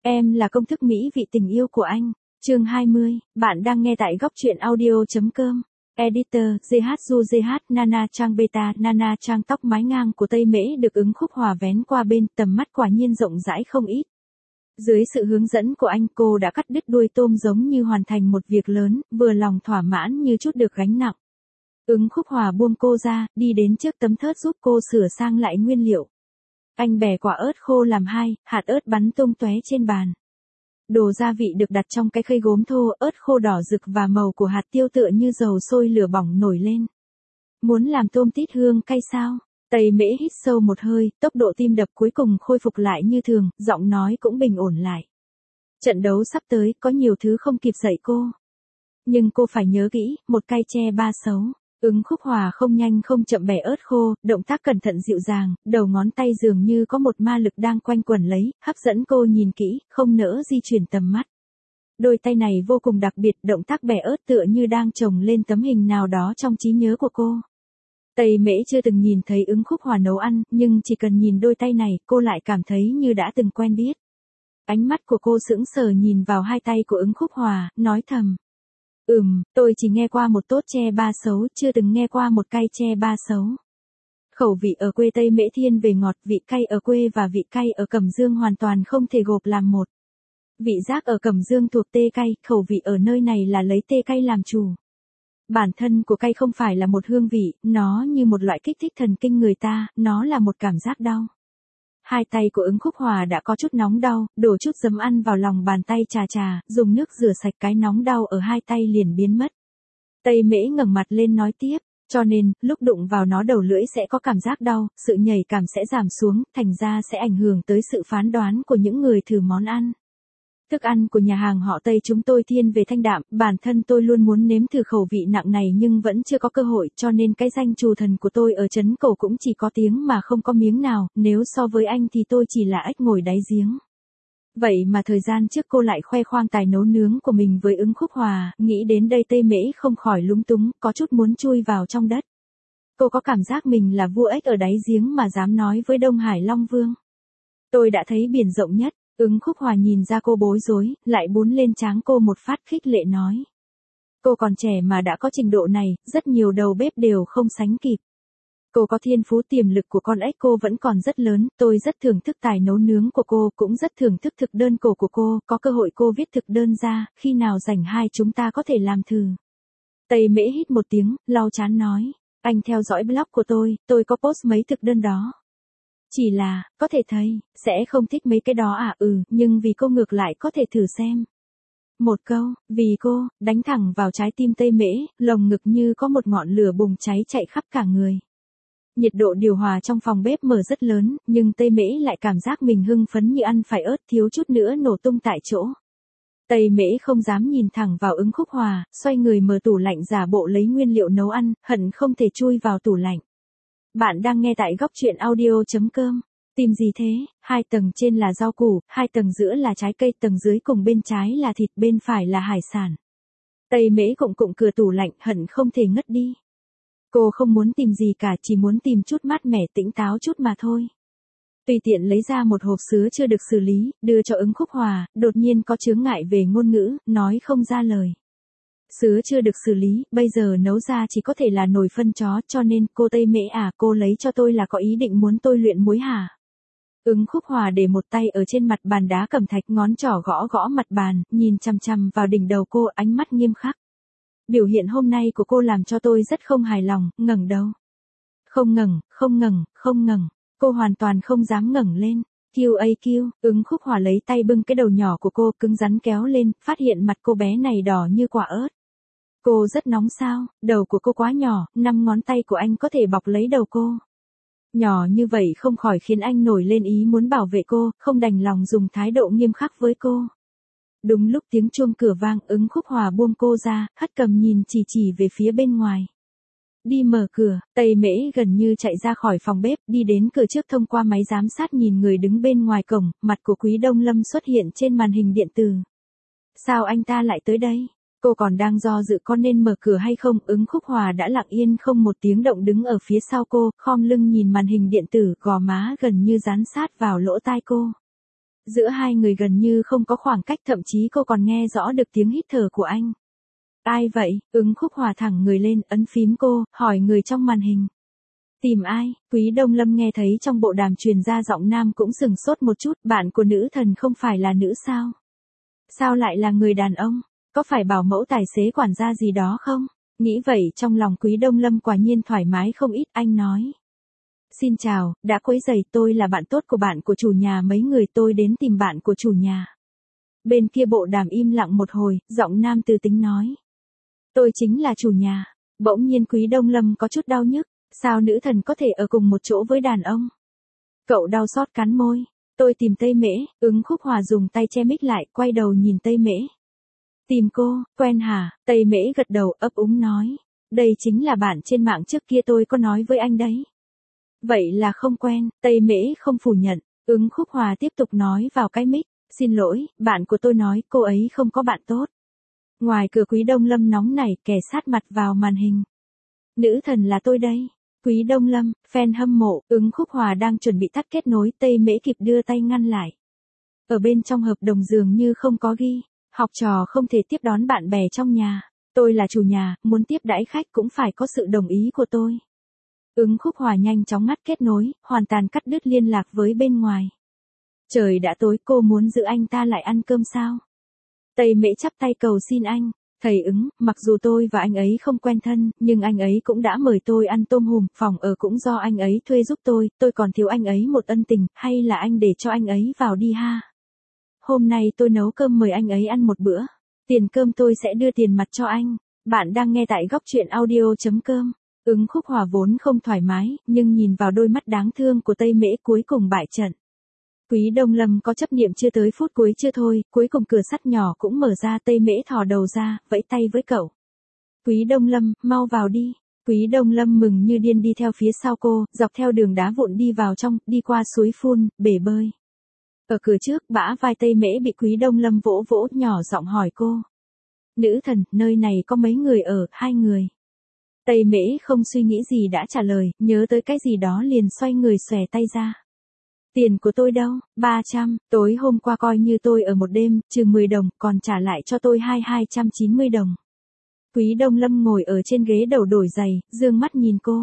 Em là công thức mỹ vị tình yêu của anh. Chương 20, bạn đang nghe tại góc truyện audio.com. Editor, JHU Nana Trang Beta Nana Trang tóc mái ngang của Tây Mễ được ứng khúc hòa vén qua bên, tầm mắt quả nhiên rộng rãi không ít. Dưới sự hướng dẫn của anh, cô đã cắt đứt đuôi tôm giống như hoàn thành một việc lớn, vừa lòng thỏa mãn như chút được gánh nặng. Ứng khúc hòa buông cô ra, đi đến trước tấm thớt giúp cô sửa sang lại nguyên liệu. Anh bẻ quả ớt khô làm hai, hạt ớt bắn tung tóe trên bàn. Đồ gia vị được đặt trong cái khay gốm thô, ớt khô đỏ rực và màu của hạt tiêu tựa như dầu sôi lửa bỏng nổi lên. Muốn làm tôm tít hương cay sao? Tây Mễ hít sâu một hơi, tốc độ tim đập cuối cùng khôi phục lại như thường, giọng nói cũng bình ổn lại. Trận đấu sắp tới, có nhiều thứ không kịp dạy cô. Nhưng cô phải nhớ kỹ, một cây tre ba xấu. Ứng khúc hòa không nhanh không chậm bẻ ớt khô, động tác cẩn thận dịu dàng, đầu ngón tay dường như có một ma lực đang quanh quẩn lấy, hấp dẫn cô nhìn kỹ, không nỡ di chuyển tầm mắt. Đôi tay này vô cùng đặc biệt, động tác bẻ ớt tựa như đang chồng lên tấm hình nào đó trong trí nhớ của cô. Tây Mễ chưa từng nhìn thấy ứng khúc hòa nấu ăn, nhưng chỉ cần nhìn đôi tay này, cô lại cảm thấy như đã từng quen biết. Ánh mắt của cô sững sờ nhìn vào hai tay của ứng khúc hòa, nói thầm. Tôi chỉ nghe qua một tốt tre ba xấu, chưa từng nghe qua một cay tre ba xấu. Khẩu vị ở quê Tây Mễ thiên về ngọt, vị cay ở quê và vị cay ở Cẩm Dương hoàn toàn không thể gộp làm một. Vị giác ở Cẩm Dương thuộc tê cay, khẩu vị ở nơi này là lấy tê cay làm chủ. Bản thân của cay không phải là một hương vị, nó như một loại kích thích thần kinh người ta, nó là một cảm giác đau. Hai tay của ứng khúc hòa đã có chút nóng đau, đổ chút giấm ăn vào lòng bàn tay chà, dùng nước rửa sạch cái nóng đau ở hai tay liền biến mất. Tây Mễ ngẩng mặt lên nói tiếp, cho nên, lúc đụng vào nó đầu lưỡi sẽ có cảm giác đau, sự nhạy cảm sẽ giảm xuống, thành ra sẽ ảnh hưởng tới sự phán đoán của những người thử món ăn. Thức ăn của nhà hàng họ Tây chúng tôi thiên về thanh đạm, bản thân tôi luôn muốn nếm thử khẩu vị nặng này nhưng vẫn chưa có cơ hội, cho nên cái danh trù thần của tôi ở trấn Cổ cũng chỉ có tiếng mà không có miếng nào, nếu so với anh thì tôi chỉ là ếch ngồi đáy giếng. Vậy mà thời gian trước cô lại khoe khoang tài nấu nướng của mình với ứng khúc hòa, nghĩ đến đây Tây Mễ không khỏi lúng túng, có chút muốn chui vào trong đất. Cô có cảm giác mình là vua ếch ở đáy giếng mà dám nói với Đông Hải Long Vương. Tôi đã thấy biển rộng nhất. Ứng khúc hòa nhìn ra cô bối rối, lại bún lên trán cô một phát khích lệ nói. Cô còn trẻ mà đã có trình độ này, rất nhiều đầu bếp đều không sánh kịp. Cô có thiên phú tiềm lực của con ếch cô vẫn còn rất lớn, tôi rất thưởng thức tài nấu nướng của cô, cũng rất thưởng thức thực đơn cổ của cô, có cơ hội cô viết thực đơn ra, khi nào rảnh hai chúng ta có thể làm thử. Tây Mễ hít một tiếng, lau trán nói, anh theo dõi blog của tôi có post mấy thực đơn đó. Chỉ là, có thể thấy, sẽ không thích mấy cái đó à, nhưng vì cô ngược lại có thể thử xem. Một câu, vì cô, đánh thẳng vào trái tim Tây Mễ, lồng ngực như có một ngọn lửa bùng cháy chạy khắp cả người. Nhiệt độ điều hòa trong phòng bếp mở rất lớn, nhưng Tây Mễ lại cảm giác mình hưng phấn như ăn phải ớt, thiếu chút nữa nổ tung tại chỗ. Tây Mễ không dám nhìn thẳng vào ứng khúc hòa, xoay người mở tủ lạnh giả bộ lấy nguyên liệu nấu ăn, hận không thể chui vào tủ lạnh. Bạn đang nghe tại góc truyện audio.com. Tìm gì thế? 2 tầng trên là rau củ, 2 tầng giữa là trái cây, tầng dưới cùng bên trái là thịt, bên phải là hải sản. Tây Mễ cụng cửa tủ lạnh, hận không thể ngất đi. Cô không muốn tìm gì cả, chỉ muốn tìm chút mát mẻ tĩnh táo chút mà thôi. Tùy tiện lấy ra một hộp sứa chưa được xử lý, đưa cho ứng khúc hòa, đột nhiên có chướng ngại về ngôn ngữ, nói không ra lời. Sứa chưa được xử lý, bây giờ nấu ra chỉ có thể là nồi phân chó, cho nên, cô Tây Mễ à, cô lấy cho tôi là có ý định muốn tôi luyện muối hả? Ứng khúc hòa để một tay ở trên mặt bàn đá cẩm thạch, ngón trỏ gõ mặt bàn, nhìn chằm chằm vào đỉnh đầu cô, ánh mắt nghiêm khắc. Biểu hiện hôm nay của cô làm cho tôi rất không hài lòng, ngẩng đầu. Không ngẩng, cô hoàn toàn không dám ngẩng lên. QAQ, ứng khúc hòa lấy tay bưng cái đầu nhỏ của cô, cứng rắn kéo lên, phát hiện mặt cô bé này đỏ như quả ớt. Cô rất nóng sao, đầu của cô quá nhỏ, 5 ngón tay của anh có thể bọc lấy đầu cô. Nhỏ như vậy không khỏi khiến anh nổi lên ý muốn bảo vệ cô, không đành lòng dùng thái độ nghiêm khắc với cô. Đúng lúc tiếng chuông cửa vang, ứng khúc hòa buông cô ra, hất cầm nhìn chỉ về phía bên ngoài. Đi mở cửa, Tây Mễ gần như chạy ra khỏi phòng bếp, đi đến cửa trước thông qua máy giám sát nhìn người đứng bên ngoài cổng, mặt của Quý Đông Lâm xuất hiện trên màn hình điện tử. Sao anh ta lại tới đây? Cô còn đang do dự có nên mở cửa hay không, ứng khúc hòa đã lặng yên không một tiếng động đứng ở phía sau cô, khom lưng nhìn màn hình điện tử, gò má gần như dán sát vào lỗ tai cô. Giữa hai người gần như không có khoảng cách, thậm chí cô còn nghe rõ được tiếng hít thở của anh. Ai vậy? Ứng Khúc Hòa thẳng người lên, ấn phím cô, hỏi người trong màn hình. Tìm ai? Quý Đông Lâm nghe thấy trong bộ đàm truyền ra giọng nam cũng sừng sốt một chút, bạn của nữ thần không phải là nữ sao? Sao lại là người đàn ông? Có phải bảo mẫu tài xế quản gia gì đó không? Nghĩ vậy trong lòng Quý Đông Lâm quả nhiên thoải mái không ít, anh nói. Xin chào, đã quấy rầy, tôi là bạn tốt của bạn của chủ nhà, mấy người tôi đến tìm bạn của chủ nhà. Bên kia bộ đàm im lặng một hồi, giọng nam từ tính nói. Tôi chính là chủ nhà. Bỗng nhiên Quý Đông Lâm có chút đau nhức, sao nữ thần có thể ở cùng một chỗ với đàn ông? Cậu đau xót cắn môi. Tôi tìm Tây Mễ. Ứng Khúc Hòa dùng tay che mic lại, quay đầu nhìn Tây Mễ. Tìm cô, quen hả? Tây Mễ gật đầu ấp úng nói. Đây chính là bạn trên mạng trước kia tôi có nói với anh đấy. Vậy là không quen, Tây Mễ không phủ nhận. Ứng Khúc Hòa tiếp tục nói vào cái mic. Xin lỗi, bạn của tôi nói cô ấy không có bạn tốt. Ngoài cửa Quý Đông Lâm nóng nảy, kẻ sát mặt vào màn hình. Nữ thần là tôi đây. Quý Đông Lâm, fan hâm mộ, Ứng Khúc Hòa đang chuẩn bị tắt kết nối, Tây Mễ kịp đưa tay ngăn lại. Ở bên trong hợp đồng dường như không có ghi, học trò không thể tiếp đón bạn bè trong nhà. Tôi là chủ nhà, muốn tiếp đãi khách cũng phải có sự đồng ý của tôi. Ứng Khúc Hòa nhanh chóng ngắt kết nối, hoàn toàn cắt đứt liên lạc với bên ngoài. Trời đã tối, cô muốn giữ anh ta lại ăn cơm sao? Tây Mễ chắp tay cầu xin anh. Thầy Ứng, mặc dù tôi và anh ấy không quen thân, nhưng anh ấy cũng đã mời tôi ăn tôm hùm, phòng ở cũng do anh ấy thuê giúp tôi còn thiếu anh ấy một ân tình, hay là anh để cho anh ấy vào đi ha? Hôm nay tôi nấu cơm mời anh ấy ăn một bữa. Tiền cơm tôi sẽ đưa tiền mặt cho anh. Bạn đang nghe tại góc truyện audio.com. Ứng Khúc Hòa vốn không thoải mái, nhưng nhìn vào đôi mắt đáng thương của Tây Mễ cuối cùng bại trận. Quý Đông Lâm có chấp niệm chưa tới phút cuối chưa thôi, cuối cùng cửa sắt nhỏ cũng mở ra, Tây Mễ thò đầu ra, vẫy tay với cậu. Quý Đông Lâm, mau vào đi. Quý Đông Lâm mừng như điên đi theo phía sau cô, dọc theo đường đá vụn đi vào trong, đi qua suối phun, bể bơi. Ở cửa trước, bả vai Tây Mễ bị Quý Đông Lâm vỗ vỗ, nhỏ giọng hỏi cô. Nữ thần, nơi này có mấy người ở? 2 người. Tây Mễ không suy nghĩ gì đã trả lời, nhớ tới cái gì đó liền xoay người xòe tay ra. Tiền của tôi đâu? 300, tối hôm qua coi như tôi ở một đêm, trừ 10 đồng, còn trả lại cho tôi 290 đồng. Quý Đông Lâm ngồi ở trên ghế đầu đổi giày, dương mắt nhìn cô.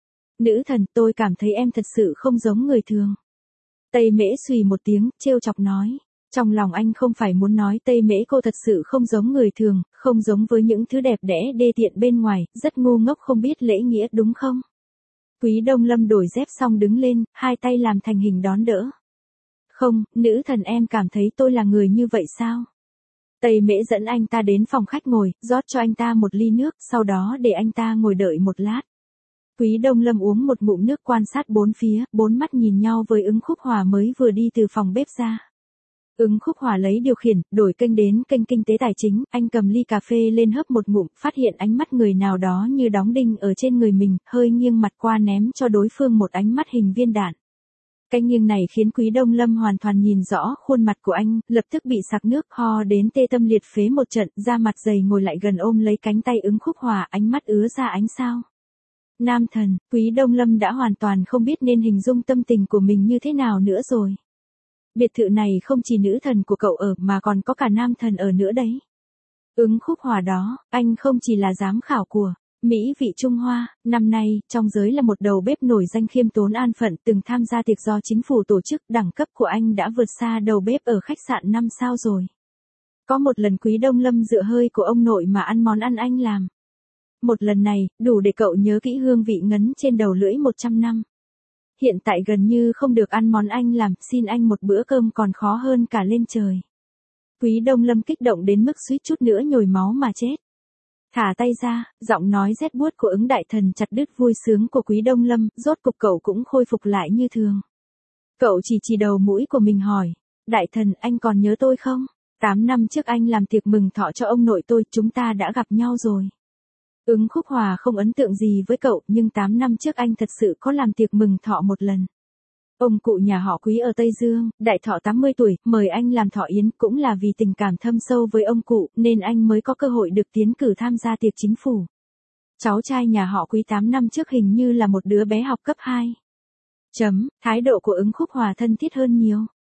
Nữ thần, tôi cảm thấy em thật sự không giống người thường. Tây Mễ xùy một tiếng, trêu chọc nói. Trong lòng anh không phải muốn nói Tây Mễ cô thật sự không giống người thường, không giống với những thứ đẹp đẽ đê tiện bên ngoài, rất ngu ngốc không biết lễ nghĩa đúng không? Quý Đông Lâm đổi dép xong đứng lên, hai tay làm thành hình đón đỡ. Không, nữ thần em cảm thấy tôi là người như vậy sao? Tây Mễ dẫn anh ta đến phòng khách ngồi, rót cho anh ta một ly nước, sau đó để anh ta ngồi đợi một lát. Quý Đông Lâm uống một ngụm nước quan sát bốn phía, bốn mắt nhìn nhau với Ứng Khúc Hòa mới vừa đi từ phòng bếp ra. Ứng Khúc Hòa lấy điều khiển, đổi kênh đến kênh kinh tế tài chính, anh cầm ly cà phê lên hớp một ngụm, phát hiện ánh mắt người nào đó như đóng đinh ở trên người mình, hơi nghiêng mặt qua ném cho đối phương một ánh mắt hình viên đạn. Cái nghiêng này khiến Quý Đông Lâm hoàn toàn nhìn rõ khuôn mặt của anh, lập tức bị sặc nước, ho đến tê tâm liệt phế một trận, da mặt dày ngồi lại gần ôm lấy cánh tay Ứng Khúc Hòa, ánh mắt ứa ra ánh sao. Nam thần, Quý Đông Lâm đã hoàn toàn không biết nên hình dung tâm tình của mình như thế nào nữa rồi. Biệt thự này không chỉ nữ thần của cậu ở mà còn có cả nam thần ở nữa đấy. Ứng Khúc Hòa đó, anh không chỉ là giám khảo của Mỹ vị Trung Hoa, năm nay, trong giới là một đầu bếp nổi danh khiêm tốn an phận, từng tham gia tiệc do chính phủ tổ chức, đẳng cấp của anh đã vượt xa đầu bếp ở khách sạn 5 sao rồi. Có một lần Quý Đông Lâm dựa hơi của ông nội mà ăn món ăn anh làm. Một lần này, đủ để cậu nhớ kỹ hương vị ngấn trên đầu lưỡi 100 năm. Hiện tại gần như không được ăn món anh làm, xin anh một bữa cơm còn khó hơn cả lên trời. Quý Đông Lâm kích động đến mức suýt chút nữa nhồi máu mà chết. Thả tay ra, giọng nói rét buốt của Ứng đại thần chặt đứt vui sướng của Quý Đông Lâm, rốt cục cậu cũng khôi phục lại như thường. Cậu chỉ đầu mũi của mình hỏi, đại thần anh còn nhớ tôi không? 8 năm trước anh làm tiệc mừng thọ cho ông nội tôi, chúng ta đã gặp nhau rồi. Ứng Khúc Hòa không ấn tượng gì với cậu, nhưng 8 năm trước anh thật sự có làm tiệc mừng thọ một lần. Ông cụ nhà họ Quý ở Tây Dương, đại thọ 80 tuổi, mời anh làm thọ yến, cũng là vì tình cảm thâm sâu với ông cụ, nên anh mới có cơ hội được tiến cử tham gia tiệc chính phủ. Cháu trai nhà họ Quý 8 năm trước hình như là một đứa bé học cấp 2. Thái độ của Ứng Khúc Hòa thân thiết hơn nhiều.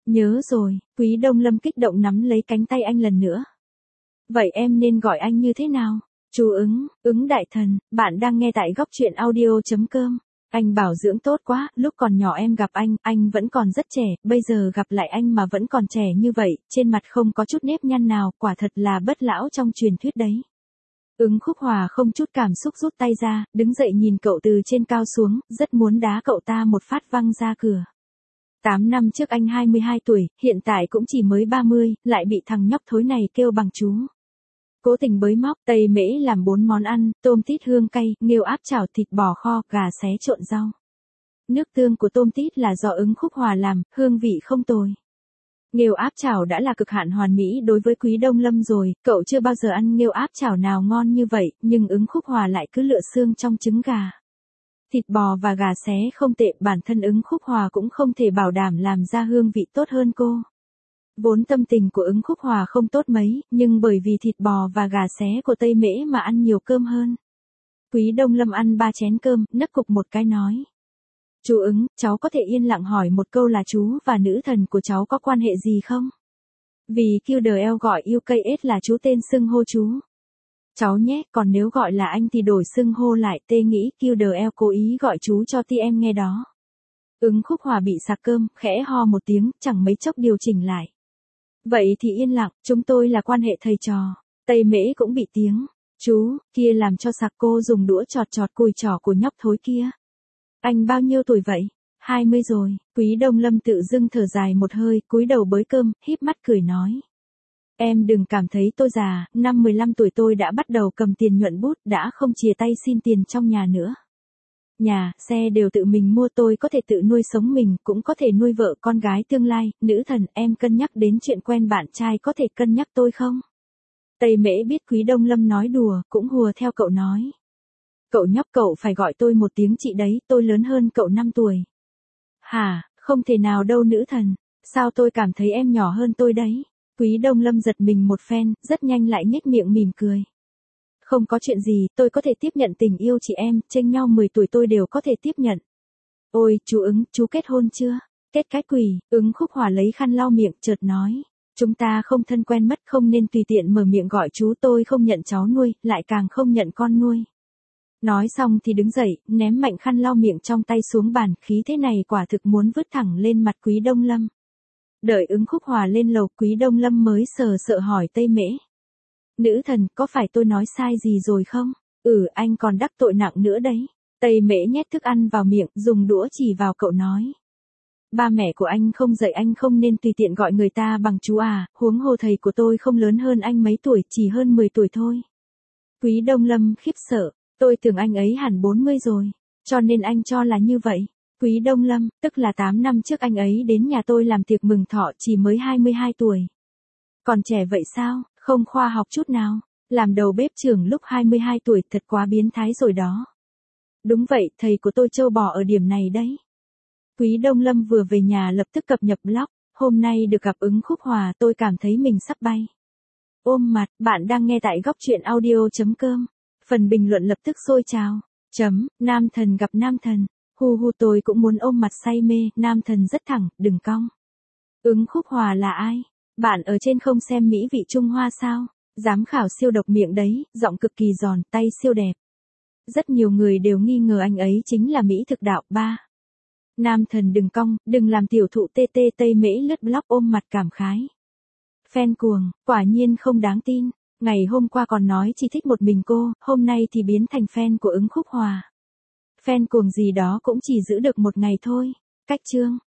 Nhớ rồi, Quý Đông Lâm kích động nắm lấy cánh tay anh lần nữa. Vậy em nên gọi anh như thế nào? Chú Ứng đại thần, bạn đang nghe tại góc truyện audio.com. Anh bảo dưỡng tốt quá, lúc còn nhỏ em gặp anh vẫn còn rất trẻ, bây giờ gặp lại anh mà vẫn còn trẻ như vậy, trên mặt không có chút nếp nhăn nào, quả thật là bất lão trong truyền thuyết đấy. Ứng Khúc Hòa không chút cảm xúc rút tay ra, đứng dậy nhìn cậu từ trên cao xuống, rất muốn đá cậu ta một phát văng ra cửa. 8 năm trước anh 22 tuổi, hiện tại cũng chỉ mới 30, lại bị thằng nhóc thối này kêu bằng chú. Cố tình bới móc, Tây Mễ làm 4 món ăn, tôm tít hương cay, nghêu áp chảo, thịt bò kho, gà xé trộn rau. Nước tương của tôm tít là do Ứng Khúc Hòa làm, hương vị không tồi. Nghêu áp chảo đã là cực hạn hoàn mỹ đối với Quý Đông Lâm rồi, cậu chưa bao giờ ăn nghêu áp chảo nào ngon như vậy, nhưng Ứng Khúc Hòa lại cứ lựa xương trong trứng gà. Thịt bò và gà xé không tệ, bản thân Ứng Khúc Hòa cũng không thể bảo đảm làm ra hương vị tốt hơn cô. Vốn tâm tình của Ứng Khúc Hòa không tốt mấy, nhưng bởi vì thịt bò và gà xé của Tây Mễ mà ăn nhiều cơm hơn. Quý Đông Lâm ăn 3 chén cơm, nấc cục một cái nói. Chú Ứng, cháu có thể yên lặng hỏi một câu là chú và nữ thần của cháu có quan hệ gì không? Vì QDL gọi UKS là chú tên xưng hô chú. Cháu nhé, còn nếu gọi là anh thì đổi xưng hô lại, tê nghĩ QDL cố ý gọi chú cho ti em nghe đó. Ứng Khúc Hòa bị sặc cơm, khẽ ho một tiếng, chẳng mấy chốc điều chỉnh lại. Vậy thì yên lặng, chúng tôi là quan hệ thầy trò. Tây Mễ cũng bị tiếng. Chú, kia làm cho sặc, cô dùng đũa chọt chọt cùi trỏ của nhóc thối kia. Anh bao nhiêu tuổi vậy? 20 rồi. Quý Đông Lâm tự dưng thở dài một hơi, cúi đầu bới cơm, híp mắt cười nói. Em đừng cảm thấy tôi già, năm 15 tuổi tôi đã bắt đầu cầm tiền nhuận bút, đã không chìa tay xin tiền trong nhà nữa. Nhà, xe đều tự mình mua, tôi có thể tự nuôi sống mình, cũng có thể nuôi vợ con gái tương lai. Nữ thần, em cân nhắc đến chuyện quen bạn trai, có thể cân nhắc tôi không? Tây Mễ biết Quý Đông Lâm nói đùa, cũng hùa theo cậu nói. Cậu nhóc, cậu phải gọi tôi một tiếng chị đấy, tôi lớn hơn cậu 5 tuổi. Hả, không thể nào đâu nữ thần, sao tôi cảm thấy em nhỏ hơn tôi đấy? Quý Đông Lâm giật mình một phen, rất nhanh lại nhếch miệng mỉm cười. Không có chuyện gì, tôi có thể tiếp nhận tình yêu chị em, chênh nhau 10 tuổi tôi đều có thể tiếp nhận. Ôi, chú Ứng, chú kết hôn chưa? Kết cái quỷ, Ứng Khúc Hòa lấy khăn lau miệng, chợt nói. Chúng ta không thân quen mất, không nên tùy tiện mở miệng gọi chú, tôi không nhận cháu nuôi, lại càng không nhận con nuôi. Nói xong thì đứng dậy, ném mạnh khăn lau miệng trong tay xuống bàn, khí thế này quả thực muốn vứt thẳng lên mặt Quý Đông Lâm. Đợi Ứng Khúc Hòa lên lầu, Quý Đông Lâm mới sợ hỏi Tây Mễ. Nữ thần, có phải tôi nói sai gì rồi không? Anh còn đắc tội nặng nữa đấy. Tây Mễ nhét thức ăn vào miệng, dùng đũa chỉ vào cậu nói. Ba mẹ của anh không dạy anh không nên tùy tiện gọi người ta bằng chú à, huống hồ thầy của tôi không lớn hơn anh mấy tuổi, chỉ hơn 10 tuổi thôi. Quý Đông Lâm khiếp sợ, tôi tưởng anh ấy hẳn 40 rồi, cho nên anh cho là như vậy. Quý Đông Lâm, tức là 8 năm trước anh ấy đến nhà tôi làm tiệc mừng thọ, chỉ mới 22 tuổi. Còn trẻ vậy sao, không khoa học chút nào, làm đầu bếp trưởng lúc 22 tuổi thật quá biến thái rồi đó. Đúng vậy, thầy của tôi trâu bò ở điểm này đấy. Quý Đông Lâm vừa về nhà lập tức cập nhật blog, hôm nay được gặp Ứng Khúc Hòa tôi cảm thấy mình sắp bay. Ôm mặt, bạn đang nghe tại góc truyện audio.com. Phần bình luận lập tức sôi trào. Nam thần gặp nam thần. Hu tôi cũng muốn ôm mặt say mê, nam thần rất thẳng, đừng cong. Ứng Khúc Hòa là ai? Bạn ở trên không xem mỹ vị Trung Hoa sao? Giám khảo siêu độc miệng đấy, giọng cực kỳ giòn, tay siêu đẹp. Rất nhiều người đều nghi ngờ anh ấy chính là mỹ thực đạo. 3. Nam thần đừng cong, đừng làm tiểu thụ TT. Tây Mễ lướt blog ôm mặt cảm khái. Fan cuồng, quả nhiên không đáng tin. Ngày hôm qua còn nói chỉ thích một mình cô, hôm nay thì biến thành fan của Ứng Khúc Hòa. Fan cuồng gì đó cũng chỉ giữ được một ngày thôi. Cách chương.